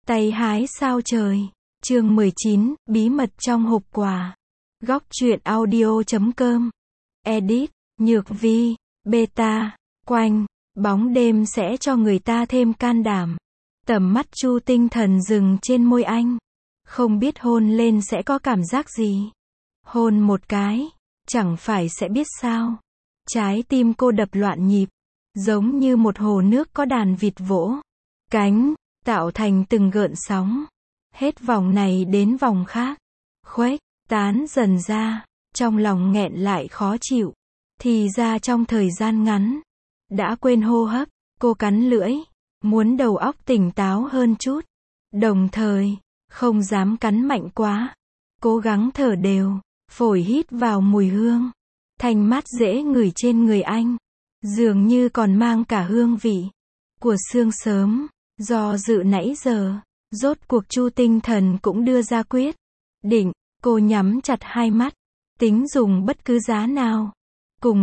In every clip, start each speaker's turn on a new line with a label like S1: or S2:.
S1: Tay hái sao trời. Chương 19, bí mật trong hộp quà. Góc truyện audio.com. Edit, Nhược Vi, Beta, Quanh. Bóng đêm sẽ cho người ta thêm can đảm. Tầm mắt Chu Tinh Thần dừng trên môi anh. Không biết hôn lên sẽ có cảm giác gì. Hôn một cái, chẳng phải sẽ biết sao. Trái tim cô đập loạn nhịp, giống như một hồ nước có đàn vịt vỗ cánh, tạo thành từng gợn sóng. Hết vòng này đến vòng khác, khuếch tán dần ra, trong lòng nghẹn lại khó chịu. Thì ra trong thời gian ngắn, đã quên hô hấp, cô cắn lưỡi, muốn đầu óc tỉnh táo hơn chút. Đồng thời, không dám cắn mạnh quá, cố gắng thở đều, phổi hít vào mùi hương thanh mát dễ ngửi trên người anh, dường như còn mang cả hương vị của sương sớm. Do dự nãy giờ, rốt cuộc Chu Tinh Thần cũng đưa ra quyết định. Cô nhắm chặt hai mắt, tính dùng bất cứ giá nào. Cùng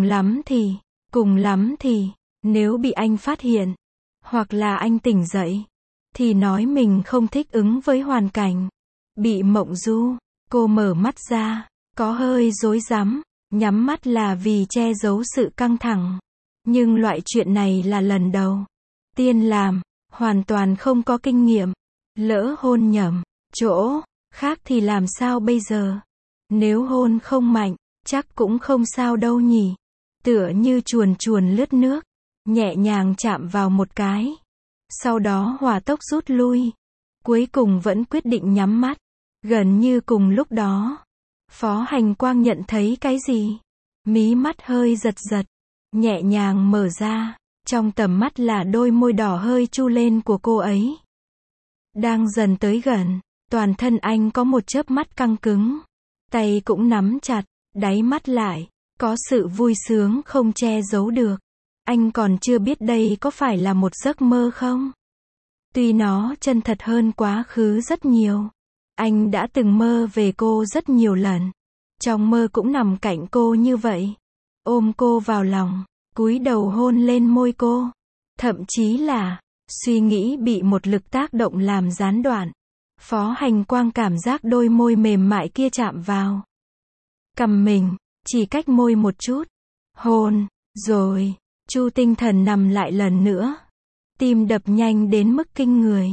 S1: lắm thì, nếu bị anh phát hiện, hoặc là anh tỉnh dậy, thì nói mình không thích ứng với hoàn cảnh. Bị mộng du, cô mở mắt ra, có hơi rối rắm, nhắm mắt là vì che giấu sự căng thẳng. Nhưng loại chuyện này là lần đầu tiên làm, hoàn toàn không có kinh nghiệm. Lỡ hôn nhầm chỗ khác thì làm sao bây giờ? Nếu hôn không mạnh, chắc cũng không sao đâu nhỉ. Tựa như chuồn chuồn lướt nước, nhẹ nhàng chạm vào một cái, sau đó hỏa tốc rút lui. Cuối cùng vẫn quyết định nhắm mắt. Gần như cùng lúc đó, Phó Hành Quang nhận thấy cái gì? Mí mắt hơi giật giật, nhẹ nhàng mở ra, trong tầm mắt là đôi môi đỏ hơi chu lên của cô ấy. Đang dần tới gần, toàn thân anh có một chớp mắt căng cứng, tay cũng nắm chặt, đáy mắt lại có sự vui sướng không che giấu được. Anh còn chưa biết đây có phải là một giấc mơ không? Tuy nó chân thật hơn quá khứ rất nhiều. Anh đã từng mơ về cô rất nhiều lần. Trong mơ cũng nằm cạnh cô như vậy, ôm cô vào lòng, cúi đầu hôn lên môi cô. Thậm chí là suy nghĩ bị một lực tác động làm gián đoạn. Phó Hành Quang cảm giác đôi môi mềm mại kia chạm vào cằm mình, chỉ cách môi một chút. Hôn, rồi, Chu Tinh Thần nằm lại lần nữa. Tim đập nhanh đến mức kinh người.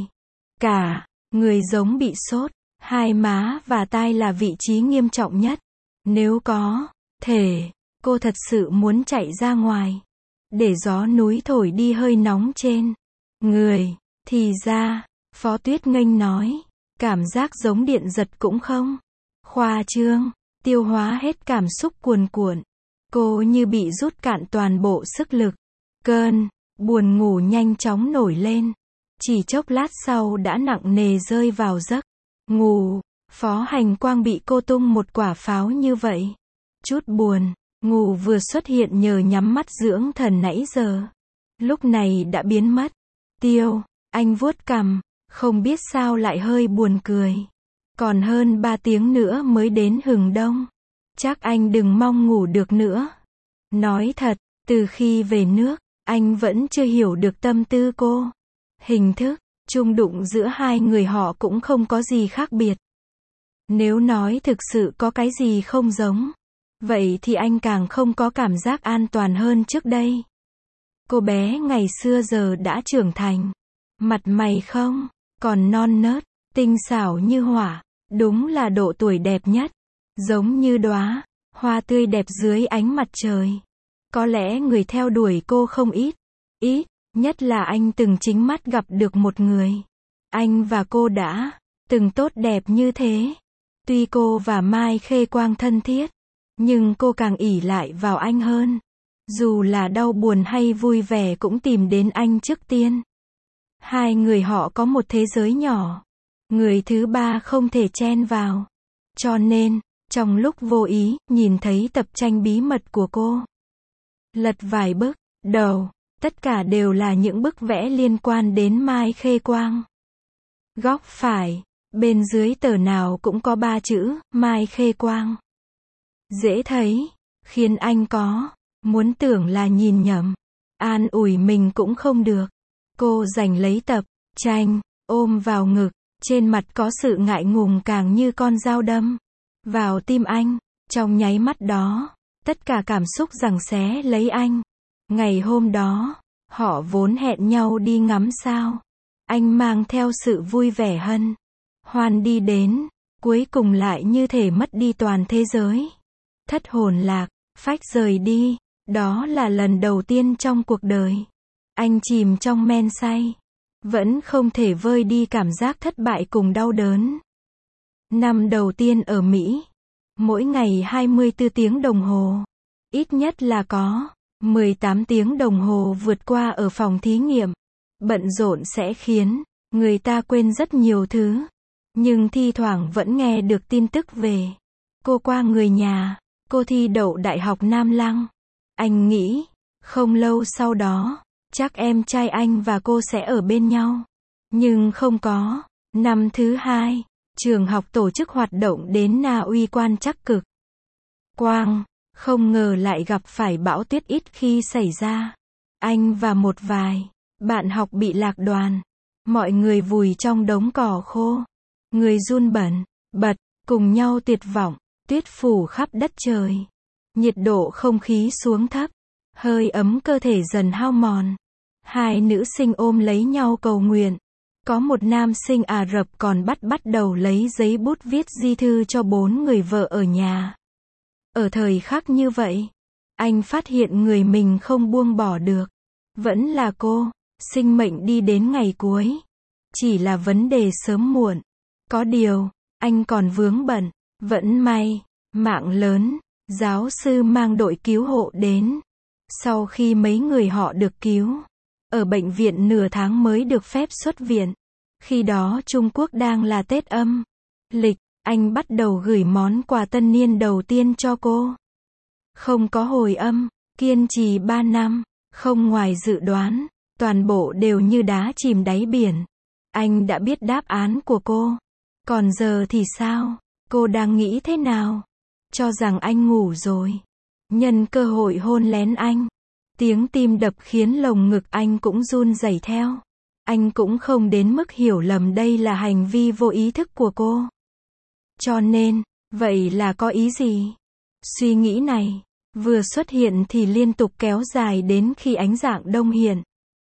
S1: Cả người giống bị sốt, hai má và tai là vị trí nghiêm trọng nhất. Nếu có thể, cô thật sự muốn chạy ra ngoài, để gió núi thổi đi hơi nóng trên người. Thì ra, Phó Tuyết Nghênh nói, cảm giác giống điện giật cũng không khoa trương. Tiêu hóa hết cảm xúc cuồn cuộn, cô như bị rút cạn toàn bộ sức lực. Cơn buồn ngủ nhanh chóng nổi lên. Chỉ chốc lát sau đã nặng nề rơi vào giấc ngủ. Phó Hành Quang bị cô tung một quả pháo như vậy. Chút buồn ngủ vừa xuất hiện nhờ nhắm mắt dưỡng thần nãy giờ, lúc này đã biến mất. Anh vuốt cằm, không biết sao lại hơi buồn cười. Còn hơn 3 tiếng nữa mới đến hừng đông. Chắc anh đừng mong ngủ được nữa. Nói thật, từ khi về nước, anh vẫn chưa hiểu được tâm tư cô. Hình thức chung đụng giữa hai người họ cũng không có gì khác biệt. Nếu nói thực sự có cái gì không giống, vậy thì anh càng không có cảm giác an toàn hơn trước đây. Cô bé ngày xưa giờ đã trưởng thành. Mặt mày không còn non nớt, tinh xảo như hỏa. Đúng là độ tuổi đẹp nhất. Giống như đóa hoa tươi đẹp dưới ánh mặt trời. Có lẽ người theo đuổi cô không ít. Nhất là anh từng chính mắt gặp được một người. Anh và cô đã từng tốt đẹp như thế. Tuy cô và Mai Khê Quang thân thiết, nhưng cô càng ỷ lại vào anh hơn. Dù là đau buồn hay vui vẻ cũng tìm đến anh trước tiên. Hai người họ có một thế giới nhỏ. Người thứ ba không thể chen vào. Cho nên, trong lúc vô ý, nhìn thấy tập tranh bí mật của cô. Lật vài bức đầu, tất cả đều là những bức vẽ liên quan đến Mai Khê Quang. Góc phải, bên dưới tờ nào cũng có 3 chữ, Mai Khê Quang. Dễ thấy, khiến anh muốn tưởng là nhìn nhầm. An ủi mình cũng không được. Cô giành lấy tập tranh, ôm vào ngực, Trên mặt có sự ngại ngùng càng như con dao đâm vào tim anh. Trong nháy mắt đó, tất cả cảm xúc giằng xé lấy anh. Ngày hôm đó, họ vốn hẹn nhau đi ngắm sao. Anh mang theo sự vui vẻ hân hoan đi đến, cuối cùng lại như thể mất đi toàn thế giới. Thất hồn lạc, phách rời đi, đó là lần đầu tiên trong cuộc đời. Anh chìm trong men say, vẫn không thể vơi đi cảm giác thất bại cùng đau đớn. Năm đầu tiên ở Mỹ, mỗi ngày 24 tiếng đồng hồ, ít nhất là có 18 tiếng đồng hồ vượt qua ở phòng thí nghiệm. Bận rộn sẽ khiến người ta quên rất nhiều thứ, nhưng thi thoảng vẫn nghe được tin tức về cô qua người nhà. Cô thi đậu Đại học Nam Lăng. Anh nghĩ, không lâu sau đó, chắc em trai anh và cô sẽ ở bên nhau. Nhưng không có. Năm thứ hai, trường học tổ chức hoạt động đến Na Uy quan trắc cực quang, không ngờ lại gặp phải bão tuyết ít khi xảy ra. Anh và một vài bạn học bị lạc đoàn. Mọi người vùi trong đống cỏ khô. Người run bần bật, cùng nhau tuyệt vọng. Tuyết phủ khắp đất trời. Nhiệt độ không khí xuống thấp. Hơi ấm cơ thể dần hao mòn. Hai nữ sinh ôm lấy nhau cầu nguyện. Có một nam sinh Ả Rập còn bắt đầu lấy giấy bút viết di thư cho 4 người vợ ở nhà. Ở thời khắc như vậy, anh phát hiện người mình không buông bỏ được. Vẫn là cô, sinh mệnh đi đến ngày cuối. Chỉ là vấn đề sớm muộn. Có điều, anh còn vướng bận. Vẫn may, mạng lớn, giáo sư mang đội cứu hộ đến. Sau khi mấy người họ được cứu, ở bệnh viện nửa tháng mới được phép xuất viện. Khi đó Trung Quốc đang là Tết âm lịch, anh bắt đầu gửi món quà tân niên đầu tiên cho cô. Không có hồi âm, kiên trì 3 năm, không ngoài dự đoán, toàn bộ đều như đá chìm đáy biển. Anh đã biết đáp án của cô. Còn giờ thì sao? Cô đang nghĩ thế nào? Cho rằng anh ngủ rồi. Nhân cơ hội hôn lén anh. Tiếng tim đập khiến lồng ngực anh cũng run rẩy theo. Anh cũng không đến mức hiểu lầm đây là hành vi vô ý thức của cô. Cho nên, vậy là có ý gì? Suy nghĩ này, vừa xuất hiện thì liên tục kéo dài đến khi ánh dạng đông hiện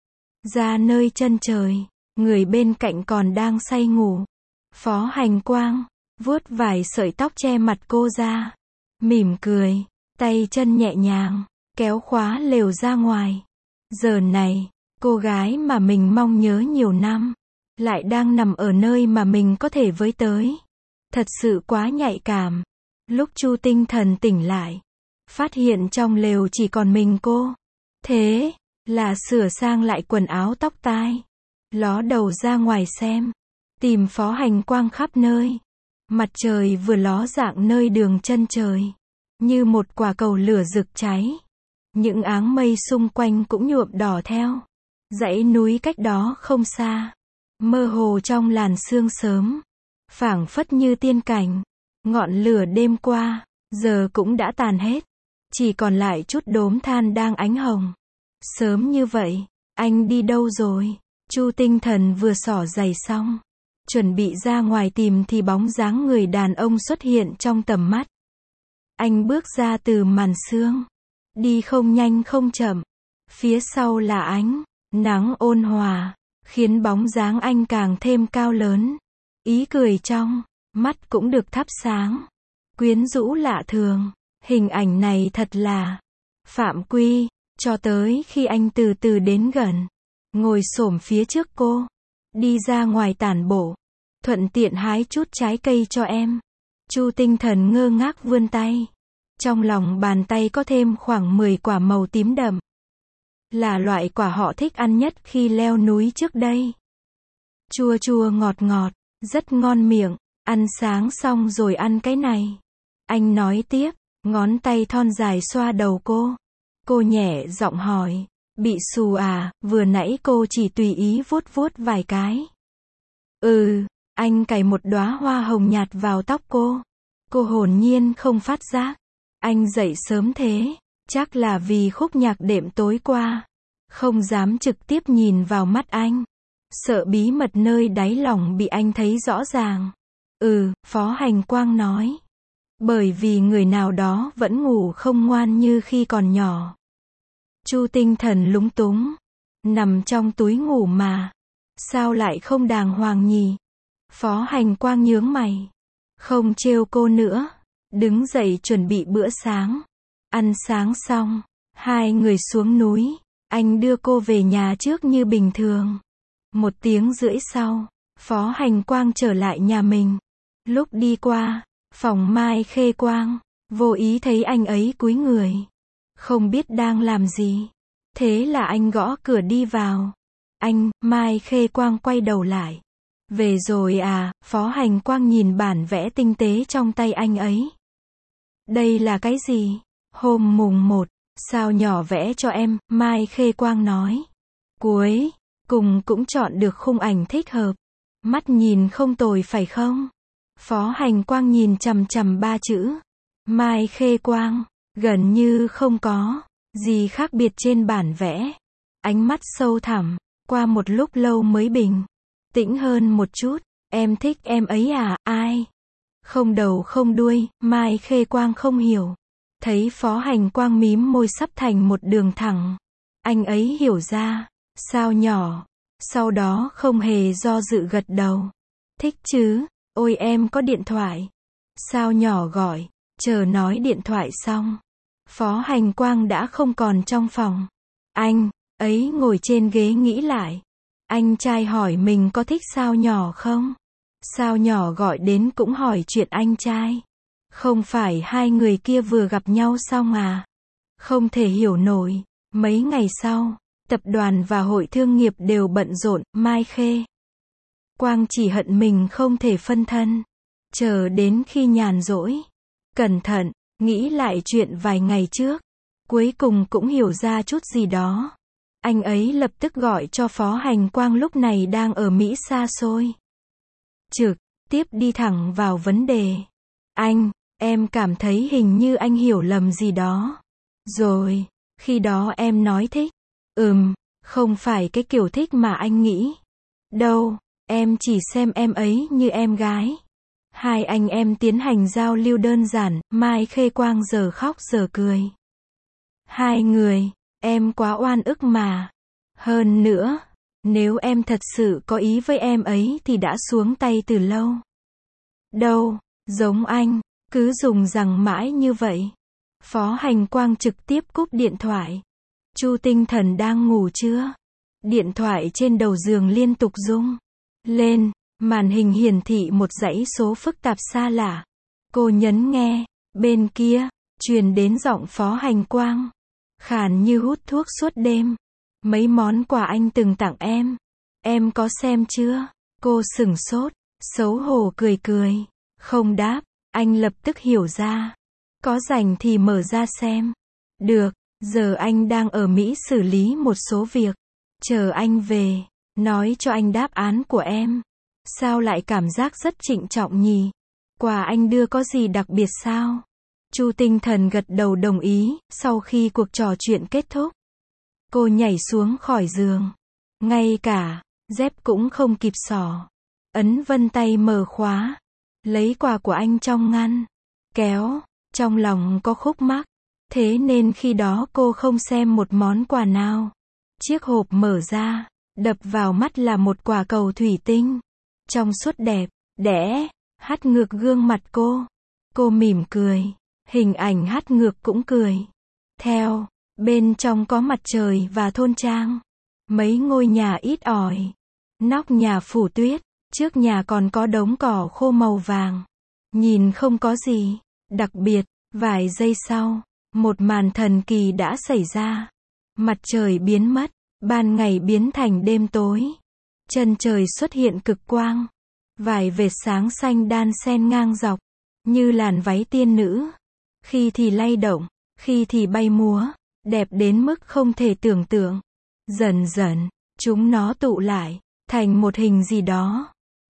S1: ra nơi chân trời. Người bên cạnh còn đang say ngủ. Phó Hành Quang vuốt vài sợi tóc che mặt cô ra, mỉm cười, tay chân nhẹ nhàng kéo khóa lều ra ngoài. Giờ này, cô gái mà mình mong nhớ nhiều năm lại đang nằm ở nơi mà mình có thể với tới. Thật sự quá nhạy cảm. Lúc Chu Tinh Thần tỉnh lại, phát hiện trong lều chỉ còn mình cô. Thế là sửa sang lại quần áo tóc tai, ló đầu ra ngoài xem, tìm Phó Hành Quang khắp nơi. Mặt trời vừa ló dạng nơi đường chân trời, như một quả cầu lửa rực cháy. Những áng mây xung quanh cũng nhuộm đỏ theo. Dãy núi cách đó không xa, mơ hồ trong làn sương sớm, phảng phất như tiên cảnh. Ngọn lửa đêm qua, giờ cũng đã tàn hết. Chỉ còn lại chút đốm than đang ánh hồng. Sớm như vậy, anh đi đâu rồi? Chu Tinh Thần vừa xỏ giày xong, chuẩn bị ra ngoài tìm thì bóng dáng người đàn ông xuất hiện trong tầm mắt. Anh bước ra từ màn sương, đi không nhanh không chậm. Phía sau là ánh nắng ôn hòa, khiến bóng dáng anh càng thêm cao lớn. Ý cười trong mắt cũng được thắp sáng, quyến rũ lạ thường. Hình ảnh này thật là phạm quy. Cho tới khi anh từ từ đến gần, ngồi xổm phía trước cô, đi ra ngoài tản bộ, thuận tiện hái chút trái cây cho em. Chu Tinh Thần ngơ ngác vươn tay. Trong lòng bàn tay có thêm khoảng 10 quả màu tím đậm. Là loại quả họ thích ăn nhất khi leo núi trước đây. Chua chua ngọt ngọt, rất ngon miệng. Ăn sáng xong rồi ăn cái này. Anh nói tiếp, ngón tay thon dài xoa đầu cô. Cô nhẹ giọng hỏi, bị xù à? Vừa nãy cô chỉ tùy ý vuốt vuốt vài cái. Anh cài một đóa hoa hồng nhạt vào tóc cô. Cô hồn nhiên không phát giác. Anh dậy sớm thế, chắc là vì khúc nhạc đêm tối qua. Không dám trực tiếp nhìn vào mắt anh. sợ bí mật nơi đáy lòng bị anh thấy rõ ràng. Phó Hành Quang nói. Bởi vì người nào đó vẫn ngủ không ngoan như khi còn nhỏ. Chu Tinh Thần lúng túng. Nằm trong túi ngủ mà. Sao lại không đàng hoàng nhỉ? Phó Hành Quang nhướng mày. Không trêu cô nữa. Đứng dậy chuẩn bị bữa sáng. Ăn sáng xong, hai người xuống núi. Anh đưa cô về nhà trước như bình thường. 1 tiếng rưỡi sau, Phó Hành Quang trở lại nhà mình. Lúc đi qua phòng Mai Khê Quang, vô ý thấy anh ấy cúi người. Không biết đang làm gì. Thế là anh gõ cửa đi vào. Mai Khê Quang quay đầu lại. Về rồi à? Phó Hành Quang nhìn bản vẽ tinh tế trong tay anh ấy. Đây là cái gì? Hôm mùng 1, sao nhỏ vẽ cho em, Mai Khê Quang nói. Cuối cùng cũng chọn được khung ảnh thích hợp. Mắt nhìn không tồi phải không? Phó Hành Quang nhìn chằm chằm 3 chữ. Mai Khê Quang, gần như không có gì khác biệt trên bản vẽ. Ánh mắt sâu thẳm, qua một lúc lâu mới bình tĩnh hơn một chút. Em thích em ấy à? Ai? Không đầu không đuôi, Mai Khê Quang không hiểu. Thấy Phó Hành Quang mím môi sắp thành một đường thẳng. Anh ấy hiểu ra. Sao nhỏ? Sau đó không hề do dự gật đầu. Thích chứ? Ôi em có điện thoại. Sao nhỏ gọi. Chờ nói điện thoại xong. Phó Hành Quang đã không còn trong phòng. Anh ấy ngồi trên ghế nghĩ lại. Anh trai hỏi mình có thích Sao nhỏ không? Sao nhỏ gọi đến cũng hỏi chuyện anh trai. Không phải hai người kia vừa gặp nhau xong à? Không thể hiểu nổi. Mấy ngày sau, tập đoàn và hội thương nghiệp đều bận rộn. Mai Khê Quang chỉ hận mình không thể phân thân. Chờ đến khi nhàn rỗi, cẩn thận nghĩ lại chuyện vài ngày trước, cuối cùng cũng hiểu ra chút gì đó. Anh ấy lập tức gọi cho Phó Hành Quang lúc này đang ở Mỹ xa xôi. Trực tiếp đi thẳng vào vấn đề. Em cảm thấy hình như anh hiểu lầm gì đó. Rồi, khi đó em nói thích. Không phải cái kiểu thích mà anh nghĩ. Đâu, em chỉ xem em ấy như em gái. Hai anh em tiến hành giao lưu đơn giản, Mai Khê Quang giờ khóc giờ cười. Hai người, em quá oan ức mà. Hơn nữa, nếu em thật sự có ý với em ấy thì đã xuống tay từ lâu. Đâu, giống anh, cứ dùng rằng mãi như vậy. Phó Hành Quang trực tiếp cúp điện thoại. Chu Tinh Thần đang ngủ chưa? Điện thoại trên đầu giường liên tục rung lên, màn hình hiển thị một dãy số phức tạp xa lạ. Cô nhấn nghe, bên kia truyền đến giọng Phó Hành Quang, khàn như hút thuốc suốt đêm. Mấy món quà anh từng tặng em có xem chưa? Cô sửng sốt, xấu hổ cười cười, không đáp. Anh lập tức hiểu ra. Có rảnh thì mở ra xem. Được, giờ anh đang ở Mỹ xử lý một số việc. Chờ anh về, nói cho anh đáp án của em. Sao lại cảm giác rất trịnh trọng nhỉ? Quà anh đưa có gì đặc biệt sao? Chu Tinh Thần gật đầu đồng ý. Sau khi cuộc trò chuyện kết thúc, cô nhảy xuống khỏi giường. Ngay cả dép cũng không kịp xỏ. Ấn vân tay mở khóa. Lấy quà của anh trong ngăn kéo. Trong lòng có khúc mắc. Thế nên khi đó cô không xem một món quà nào. Chiếc hộp mở ra. Đập vào mắt là một quả cầu thủy tinh. Trong suốt đẹp đẽ. Hắt ngược gương mặt cô. Cô mỉm cười. Hình ảnh hắt ngược cũng cười. Theo. Bên trong có mặt trời và thôn trang. Mấy ngôi nhà ít ỏi. Nóc nhà phủ tuyết. Trước nhà còn có đống cỏ khô màu vàng. Nhìn không có gì đặc biệt. Vài giây sau, một màn thần kỳ đã xảy ra. Mặt trời biến mất, ban ngày biến thành đêm tối. Chân trời xuất hiện cực quang. Vài vệt sáng xanh đan xen ngang dọc, như làn váy tiên nữ. Khi thì lay động, khi thì bay múa, đẹp đến mức không thể tưởng tượng. Dần dần, chúng nó tụ lại, thành một hình gì đó.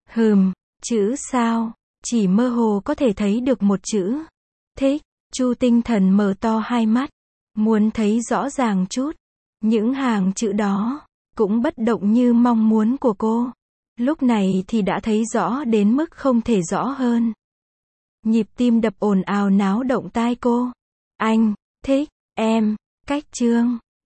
S1: Chữ sao, chỉ mơ hồ có thể thấy được một chữ. Thích. Chu Tinh Thần mở to hai mắt, muốn thấy rõ ràng chút. Những hàng chữ đó, cũng bất động như mong muốn của cô. Lúc này thì đã thấy rõ đến mức không thể rõ hơn. Nhịp tim đập ồn ào náo động tai cô. Anh, thích, em, cách chương.